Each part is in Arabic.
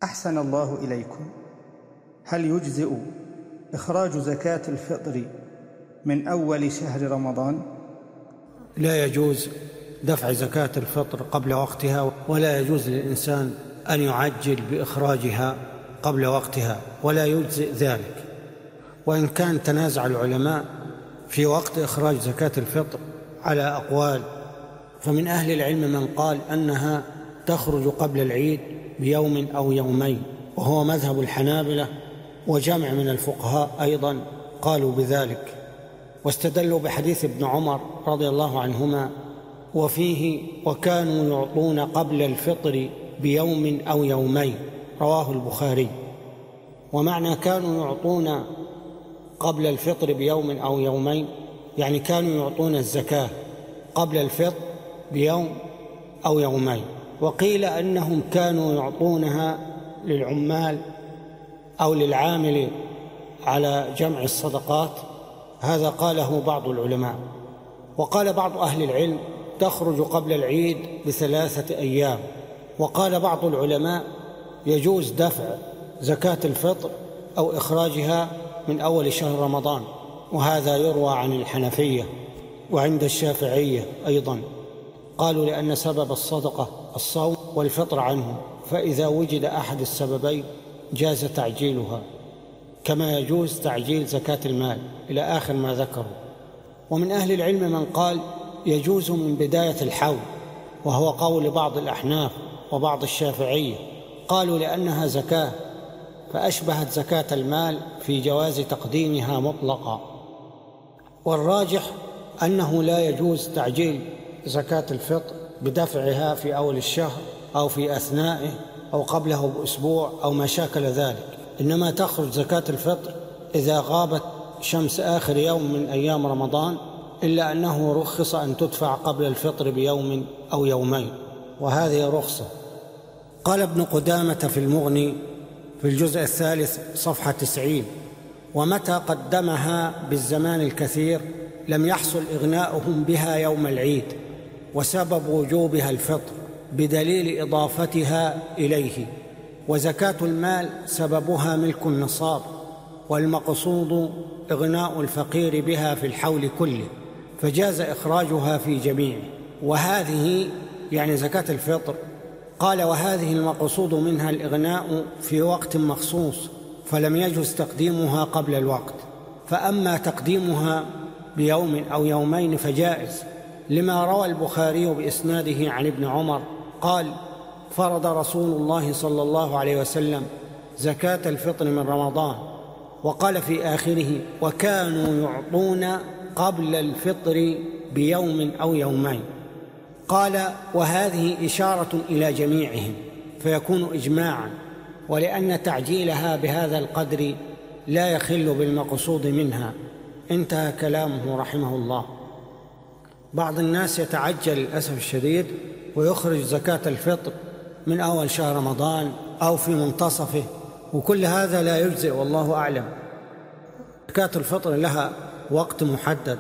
أحسن الله إليكم، هل يجزئ إخراج زكاة الفطر من أول شهر رمضان؟ لا يجوز دفع زكاة الفطر قبل وقتها، ولا يجوز للإنسان أن يعجل بإخراجها قبل وقتها، ولا يجزئ ذلك. وإن كان تنازع العلماء في وقت إخراج زكاة الفطر على أقوال، فمن أهل العلم من قال أنها تخرج قبل العيد بيوم أو يومين، وهو مذهب الحنابلة، وجمع من الفقهاء أيضا قالوا بذلك، واستدلوا بحديث ابن عمر رضي الله عنهما وفيه: وكانوا يعطون قبل الفطر بيوم أو يومين، رواه البخاري. ومعنى كانوا يعطون قبل الفطر بيوم أو يومين يعني كانوا يعطون الزكاة قبل الفطر بيوم أو يومين. وقيل أنهم كانوا يعطونها للعمال أو للعامل على جمع الصدقات، هذا قاله بعض العلماء. وقال بعض أهل العلم تخرج قبل العيد ب3 أيام. وقال بعض العلماء يجوز دفع زكاة الفطر أو إخراجها من أول شهر رمضان، وهذا يروى عن الحنفية وعند الشافعية أيضا، قالوا لأن سبب الصدقة الصوم والفطر عنه، فإذا وجد أحد السببين جاز تعجيلها، كما يجوز تعجيل زكاة المال إلى آخر ما ذكروا. ومن أهل العلم من قال يجوز من بداية الحول، وهو قول بعض الأحناف وبعض الشافعية، قالوا لأنها زكاة فأشبهت زكاة المال في جواز تقديمها مطلقا. والراجح أنه لا يجوز تعجيل زكاة الفطر بدفعها في أول الشهر أو في أثنائه أو قبله بأسبوع أو ما شاكل ذلك، إنما تخرج زكاة الفطر إذا غابت شمس آخر يوم من أيام رمضان، إلا أنه رخص أن تدفع قبل الفطر بيوم أو يومين، وهذه رخصة. قال ابن قدامة في المغني في الجزء 3 صفحة 90: ومتى قدمها بالزمان الكثير لم يحصل إغناؤهم بها يوم العيد، وسبب وجوبها الفطر بدليل إضافتها إليه. وزكاة المال سببها ملك النصاب، والمقصود إغناء الفقير بها في الحول كله، فجاز إخراجها في جميعه. وهذه يعني زكاة الفطر، قال وهذه المقصود منها الإغناء في وقت مخصوص، فلم يجوز تقديمها قبل الوقت. فأما تقديمها بيوم أو يومين فجائز، لما روى البخاري بإسناده عن ابن عمر قال: فرض رسول الله صلى الله عليه وسلم زكاة الفطر من رمضان، وقال في آخره: وكانوا يعطون قبل الفطر بيوم أو يومين. قال: وهذه إشارة إلى جميعهم فيكون إجماعا، ولأن تعجيلها بهذا القدر لا يخل بالمقصود منها. انتهى كلامه رحمه الله. بعض الناس يتعجل للأسف الشديد ويخرج زكاة الفطر من أول شهر رمضان أو في منتصفه، وكل هذا لا يجزئ والله أعلم. زكاة الفطر لها وقت محدد.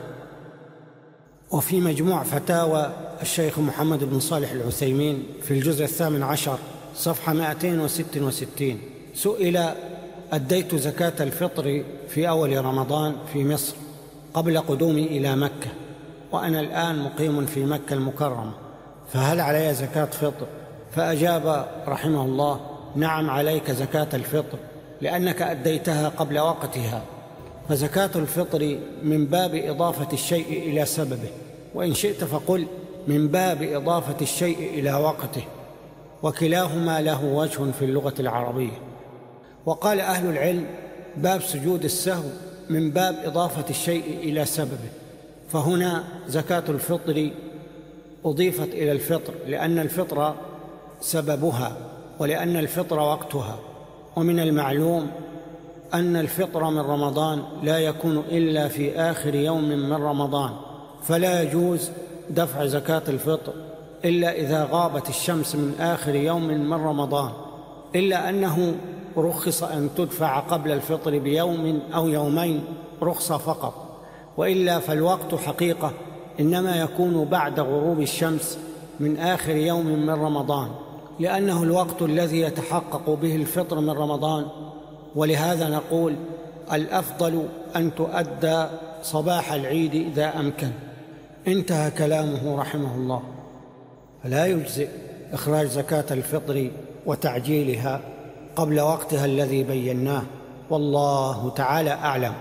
وفي مجموع فتاوى الشيخ محمد بن صالح العثيمين في الجزء 18 صفحة 266 سئل: أديت زكاة الفطر في أول رمضان في مصر قبل قدومي إلى مكة، وأنا الآن مقيم في مكة المكرمة، فهل علي زكاة فطر؟ فأجاب رحمه الله: نعم عليك زكاة الفطر، لأنك أديتها قبل وقتها. فزكاة الفطر من باب إضافة الشيء إلى سببه، وإن شئت فقل من باب إضافة الشيء إلى وقته، وكلاهما له وجه في اللغة العربية. وقال أهل العلم: باب سجود السهو من باب إضافة الشيء إلى سببه، فهنا زكاة الفطر أضيفت إلى الفطر لأن الفطر سببها، ولأن الفطر وقتها. ومن المعلوم أن الفطر من رمضان لا يكون إلا في آخر يوم من رمضان، فلا يجوز دفع زكاة الفطر إلا إذا غابت الشمس من آخر يوم من رمضان، إلا أنه رخص أن تدفع قبل الفطر بيوم أو يومين رخصة فقط، وإلا فالوقت حقيقة إنما يكون بعد غروب الشمس من آخر يوم من رمضان، لأنه الوقت الذي يتحقق به الفطر من رمضان، ولهذا نقول الأفضل أن تؤدى صباح العيد إذا أمكن. انتهى كلامه رحمه الله. فلا يجزئ إخراج زكاة الفطر وتعجيلها قبل وقتها الذي بيناه، والله تعالى أعلم.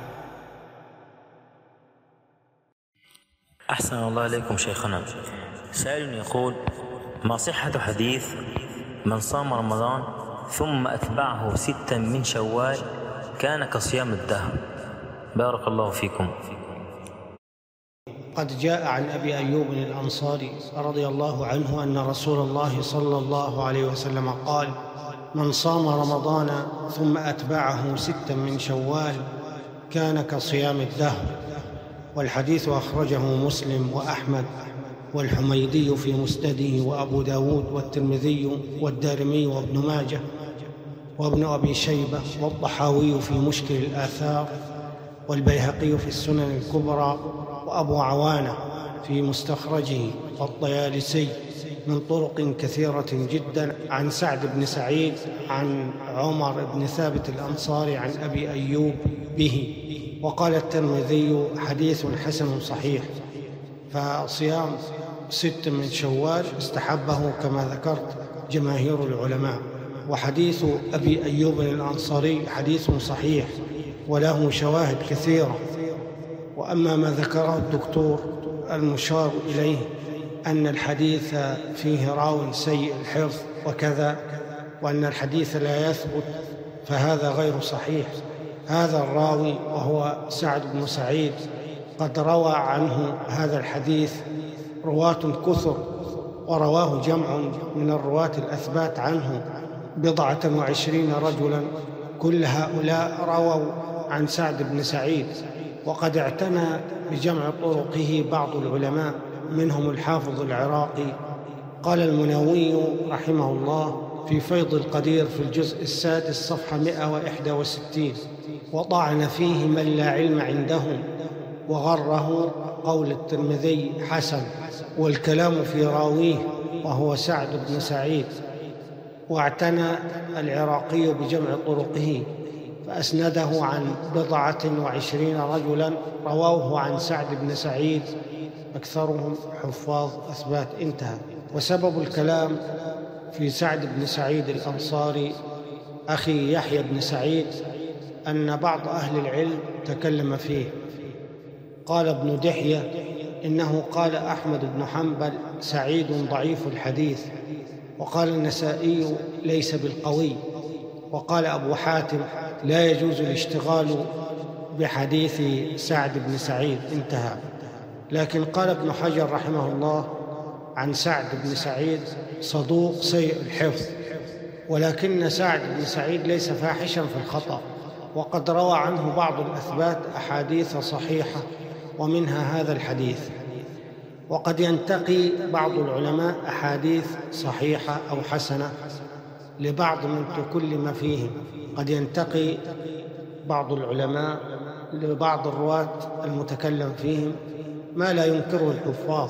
أحسن الله إليكم شيخنا. سائل يقول: ما صحة حديث من صام رمضان ثم أتبعه 6 من شوال كان كصيام الدهر؟ بارك الله فيكم. قد جاء عن أبي أيوب الأنصاري رضي الله عنه أن رسول الله صلى الله عليه وسلم قال: من صام رمضان ثم أتبعه 6 من شوال كان كصيام الدهر. والحديث أخرجه مسلم وأحمد والحميدي في مسنده وأبو داود والترمذي والدارمي وابن ماجه وابن أبي شيبة والطحاوي في مشكل الآثار والبيهقي في السنن الكبرى وأبو عوانة في مستخرجه والطيالسي من طرق كثيرة جدا عن سعد بن سعيد عن عمر بن ثابت الأنصاري عن أبي أيوب به. وقال الترمذي: حديث حسن صحيح. فصيام 6 من شوال استحبه كما ذكرت جماهير العلماء. وحديث أبي أيوب الأنصاري حديث صحيح وله شواهد كثيرة. وأما ما ذكره الدكتور المشار إليه أن الحديث فيه راو سيء الحفظ وكذا، وأن الحديث لا يثبت، فهذا غير صحيح. هذا الراوي وهو سعد بن سعيد قد روى عنه هذا الحديث رواة كثر، ورواه جمع من الرواة الأثبات عنه 27 رجلا. كل هؤلاء رووا عن سعد بن سعيد، وقد اعتنى بجمع طرقه بعض العلماء منهم الحافظ العراقي. قال المناوي رحمه الله في فيض القدير في الجزء 6 صفحة 161: وطعن فيه من لا علم عندهم، وغره قول الترمذي حسن، والكلام في راويه وهو سعد بن سعيد. واعتنى العراقي بجمع طرقه فأسنده عن 27 رجلا رووه عن سعد بن سعيد، أكثرهم حفاظ أثبات. انتهى. وسبب الكلام في سعد بن سعيد الأنصاري أخي يحيى بن سعيد أن بعض أهل العلم تكلم فيه. قال ابن دحية إنه قال أحمد بن حنبل سعيد ضعيف الحديث، وقال النسائي ليس بالقوي، وقال أبو حاتم لا يجوز الاشتغال بحديث سعد بن سعيد. انتهى. لكن قال ابن حجر رحمه الله عن سعد بن سعيد صدوق سيء الحفظ، ولكن سعد بن سعيد ليس فاحشا في الخطأ، وقد روى عنه بعض الأثبات أحاديث صحيحة ومنها هذا الحديث. وقد ينتقي بعض العلماء أحاديث صحيحة أو حسنة لبعض من تكلم فيهم. قد ينتقي بعض العلماء لبعض الرواة المتكلم فيهم ما لا ينكره الحفاظ.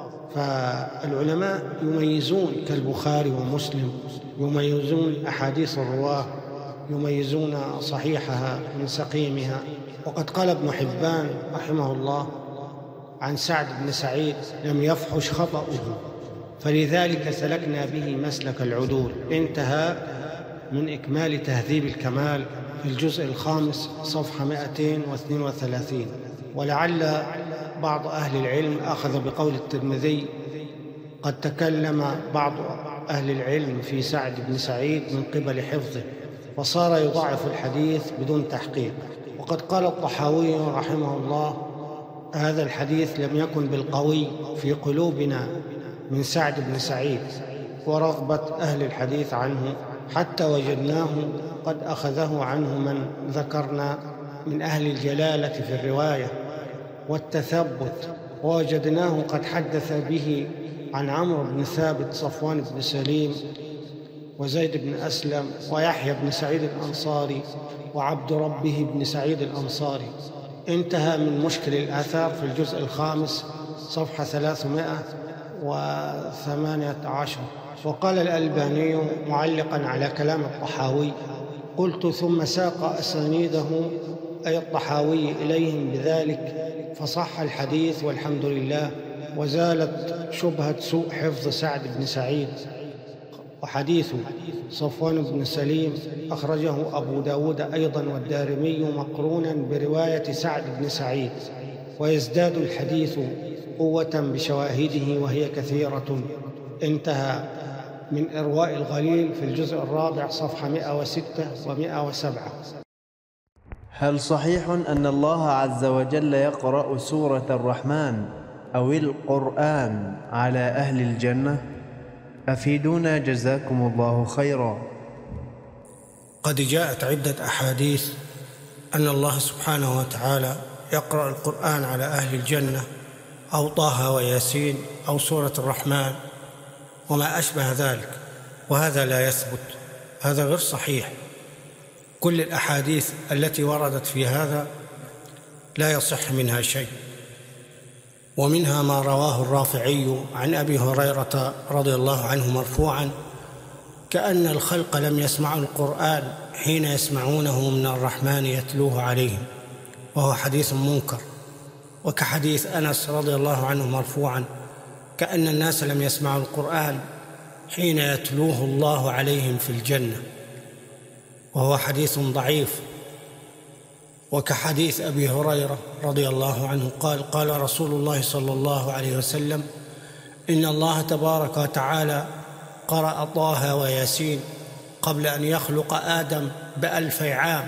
فالعلماء يميزون كالبخاري ومسلم، يميزون أحاديث الرواة، يميزون صحيحها من سقيمها. وقد قال ابن حبان رحمه الله عن سعد بن سعيد لم يفحش خطأه، فلذلك سلكنا به مسلك العدول. انتهى من إكمال تهذيب الكمال في الجزء 5 صفحة 232. ولعل بعض أهل العلم أخذ بقول الترمذي. قد تكلم بعض أهل العلم في سعد بن سعيد من قبل حفظه، فصار يضاعف الحديث بدون تحقيق. وقد قال الطحاوي رحمه الله هذا الحديث لم يكن بالقوي في قلوبنا من سعد بن سعيد، ورغبة أهل الحديث عنه حتى وجدناه قد أخذه عنه من ذكرنا من أهل الجلالة في الرواية والتثبت، ووجدناه قد حدث به عن عمرو بن ثابت، صفوان بن سليم، وزيد بن أسلم، ويحيى بن سعيد الأنصاري، وعبد ربه بن سعيد الأنصاري. انتهى من مشكل الآثار في الجزء 5 صفحة 300 و18. وقال الألباني معلقا على كلام الطحاوي: قلت: ثم ساق أسانيده أي الطحاوي إليهم بذلك، فصح الحديث والحمد لله، وزالت شبهة سوء حفظ سعد بن سعيد. وحديث صفوان بن سليم أخرجه أبو داود أيضا والدارمي مقرونا برواية سعد بن سعيد، ويزداد الحديث قوة بشواهده وهي كثيرة. انتهى من إرواء الغليل في الجزء الرابع صفحة 106 و107. هل صحيح أن الله عز وجل يقرأ سورة الرحمن أو القرآن على أهل الجنة؟ أفيدونا جزاكم الله خيرا. قد جاءت عدة أحاديث أن الله سبحانه وتعالى يقرأ القرآن على أهل الجنة، أو طه وياسين، أو سورة الرحمن وما أشبه ذلك، وهذا لا يثبت، هذا غير صحيح. كل الأحاديث التي وردت في هذا لا يصح منها شيء. ومنها ما رواه الرافعي عن أبي هريرة رضي الله عنه مرفوعا: كأن الخلق لم يسمعوا القرآن حين يسمعونه من الرحمن يتلوه عليهم، وهو حديث منكر. وكحديث أنس رضي الله عنه مرفوعا: كأن الناس لم يسمعوا القرآن حين يتلوه الله عليهم في الجنة، وهو حديث ضعيف. وكحديث أبي هريرة رضي الله عنه قال: قال رسول الله صلى الله عليه وسلم: إن الله تبارك وتعالى قرأ طه وياسين قبل أن يخلق آدم ب1000 عام،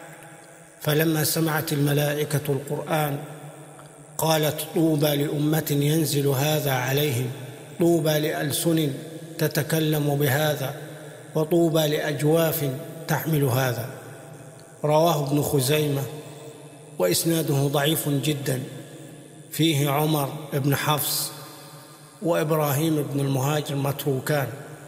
فلما سمعت الملائكة القرآن قالت: طوبى لأمة ينزل هذا عليهم، طوبى لألسن تتكلم بهذا، وطوبى لأجواف تحمل هذا. رواه ابن خزيمة، وإسناده ضعيف جدا، فيه عمر بن حفص وإبراهيم بن المهاجر متروكان.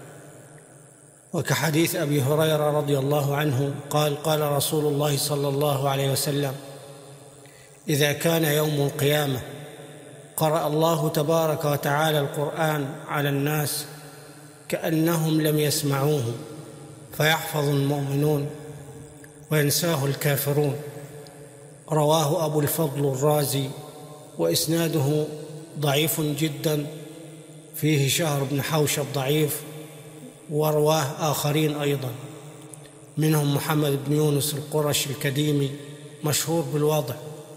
وكحديث أبي هريرة رضي الله عنه قال: قال رسول الله صلى الله عليه وسلم: إذا كان يوم القيامة قرأ الله تبارك وتعالى القرآن على الناس كأنهم لم يسمعوه، فيحفظ المؤمنون وينساه الكافرون. رواه أبو الفضل الرازي، وإسناده ضعيف جدا، فيه شهر بن حوشب ضعيف، ورواه آخرين أيضا، منهم محمد بن يونس القرشي الكديمي مشهور بالوضع.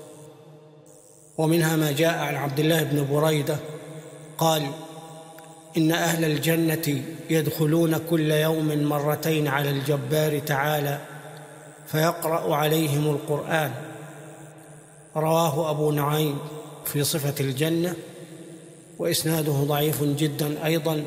ومنها ما جاء عن عبد الله بن بريدة قال: إن أهل الجنة يدخلون كل يوم مرتين على الجبار تعالى فيقرأ عليهم القرآن. رواه أبو نعيم في صفة الجنة، وإسناده ضعيف جدا أيضا.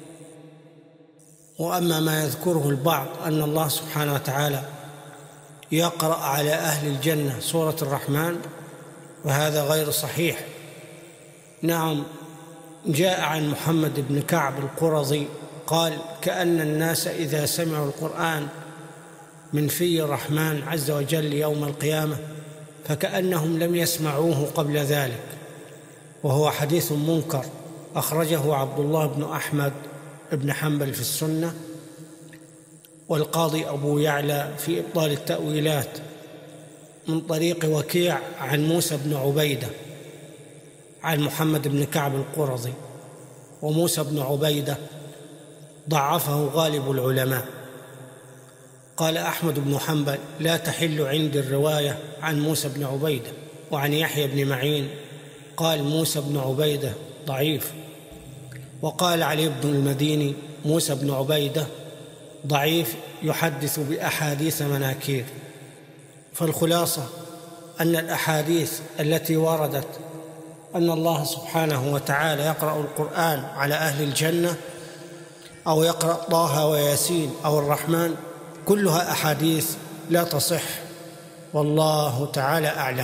وأما ما يذكره البعض أن الله سبحانه وتعالى يقرأ على أهل الجنة سورة الرحمن، وهذا غير صحيح. نعم، جاء عن محمد بن كعب القرظي قال: كأن الناس إذا سمعوا القرآن من في الرحمن عز وجل يوم القيامة فكأنهم لم يسمعوه قبل ذلك، وهو حديث منكر، أخرجه عبد الله بن أحمد بن حنبل في السنة، والقاضي أبو يعلى في إبطال التأويلات من طريق وكيع عن موسى بن عبيدة عن محمد بن كعب القرظي. وموسى بن عبيدة ضعفه غالب العلماء. قال أحمد بن حنبل: لا تحل عندي الرواية عن موسى بن عبيدة. وعن يحيى بن معين قال: موسى بن عبيدة ضعيف. وقال علي بن المديني: موسى بن عبيدة ضعيف يحدث بأحاديث مناكير. فالخلاصة أن الأحاديث التي وردت أن الله سبحانه وتعالى يقرأ القرآن على أهل الجنة، أو يقرأ طه وياسين أو الرحمن، كلها أحاديث لا تصح، والله تعالى أعلم.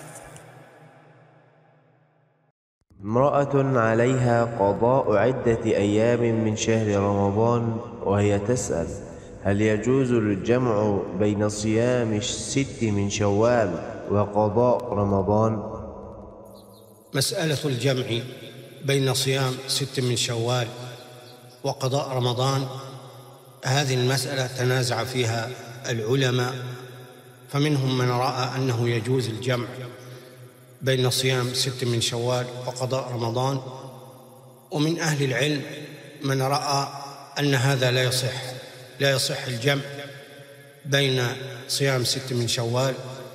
امرأة عليها قضاء عدة أيام من شهر رمضان، وهي تسأل: هل يجوز الجمع بين صيام 6 من شوال وقضاء رمضان؟ مسألة الجمع بين صيام 6 من شوال وقضاء رمضان، هذه المسألة تنازع فيها العلماء، فمنهم من رأى أنه يجوز الجمع بين صيام 6 من شوال وقضاء رمضان، ومن أهل العلم من رأى أن هذا لا يصح الجمع بين صيام 6 من شوال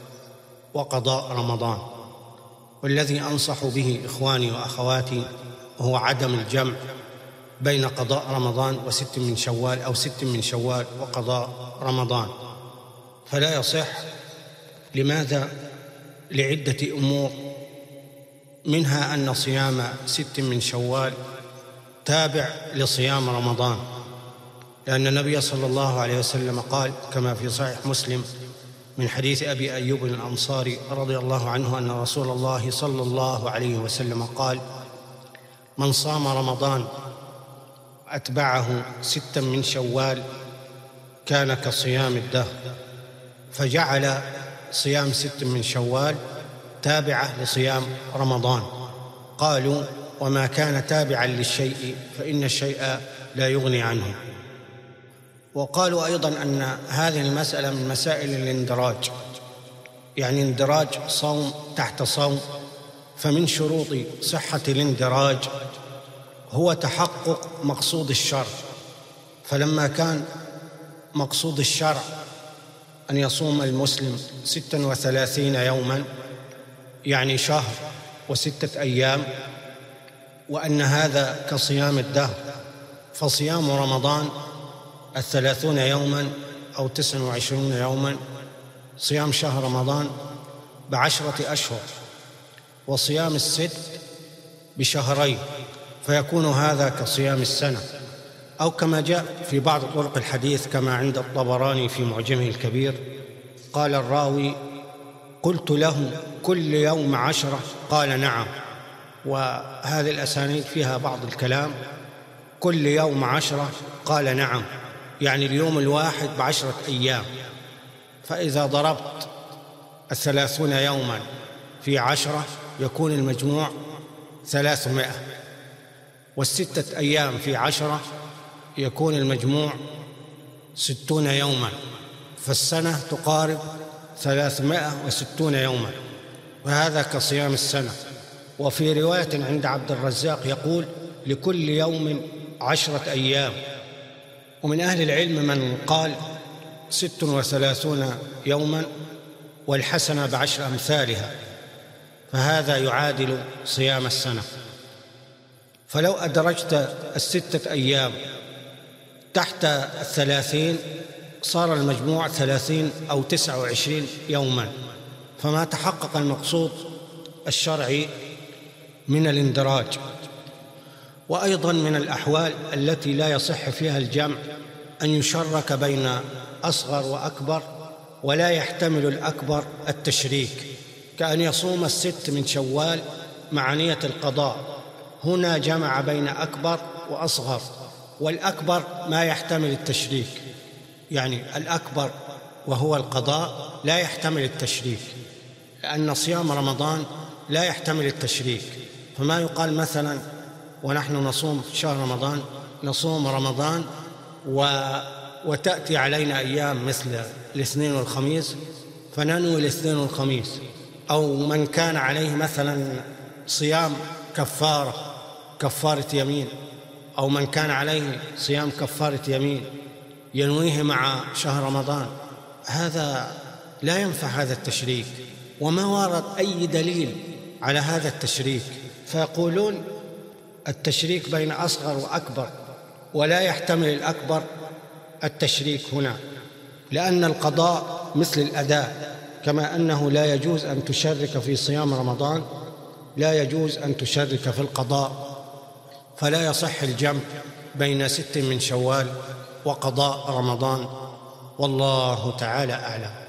وقضاء رمضان. والذي أنصح به إخواني وأخواتي هو عدم الجمع بين قضاء رمضان و6 من شوال أو 6 من شوال وقضاء رمضان، فلا يصح. لماذا؟ لعدة أمور، منها أن صيام 6 من شوال تابع لصيام رمضان، لأن النبي صلى الله عليه وسلم قال كما في صحيح مسلم من حديث أبي أيوب الأنصاري رضي الله عنه أن رسول الله صلى الله عليه وسلم قال: من صام رمضان أتبعه 6 من شوال كان كصيام الدهر، فجعل صيام 6 من شوال تابعة لصيام رمضان. قالوا: وما كان تابعا للشيء فإن الشيء لا يغني عنه. وقالوا أيضا أن هذه المسألة من مسائل الاندراج، يعني اندراج صوم تحت صوم، فمن شروط صحة الاندراج هو تحقق مقصود الشرع، فلما كان مقصود الشرع أن يصوم المسلم 36 يوما يعني شهر و6 أيام، وأن هذا كصيام الدهر، فصيام رمضان 30 يوما أو 29 يوما، صيام شهر رمضان ب10 أشهر، وصيام الست بشهرين، فيكون هذا كصيام السنة. أو كما جاء في بعض طرق الحديث كما عند الطبراني في معجمه الكبير، قال الراوي: قلت له كل يوم 10؟ قال: نعم. وهذه الأسانيد فيها بعض الكلام. كل يوم 10؟ قال: نعم، يعني اليوم الواحد ب10 أيام، فإذا ضربت 30 يوما في 10 يكون المجموع 300، و6 أيام في 10 يكون المجموع 60 يوما، فالسنة تقارب 360 يوما، وهذا كصيام السنة. وفي رواية عند عبد الرزاق يقول: لكل يوم 10 أيام. ومن أهل العلم من قال 36 يوما والحسنة ب10 أمثالها، فهذا يعادل صيام السنة. فلو أدرجت 6 أيام تحت 30 صار المجموع 30 أو 29 يوما، فما تحقق المقصود الشرعي من الاندراج. وأيضا من الأحوال التي لا يصح فيها الجمع أن يشرك بين أصغر وأكبر ولا يحتمل الأكبر التشريك، كأن يصوم 6 من شوال مع نية القضاء، هنا جمع بين أكبر وأصغر، والأكبر ما يحتمل التشريك، يعني الأكبر وهو القضاء لا يحتمل التشريك، لأن صيام رمضان لا يحتمل التشريك. فما يقال مثلا ونحن نصوم شهر رمضان، نصوم رمضان وتأتي علينا أيام مثل الاثنين والخميس فننوي الاثنين والخميس، أو من كان عليه مثلا صيام كفارة يمين، أو من كان عليه صيام كفارة يمين ينويه مع شهر رمضان، هذا لا ينفع هذا التشريك، وما ورد أي دليل على هذا التشريك. فيقولون التشريك بين أصغر وأكبر، ولا يحتمل الأكبر التشريك هنا، لأن القضاء مثل الأداء، كما أنه لا يجوز أن تشرك في صيام رمضان لا يجوز أن تشرك في القضاء، فلا يصح الجمع بين 6 من شوال وقضاء رمضان، والله تعالى أعلم.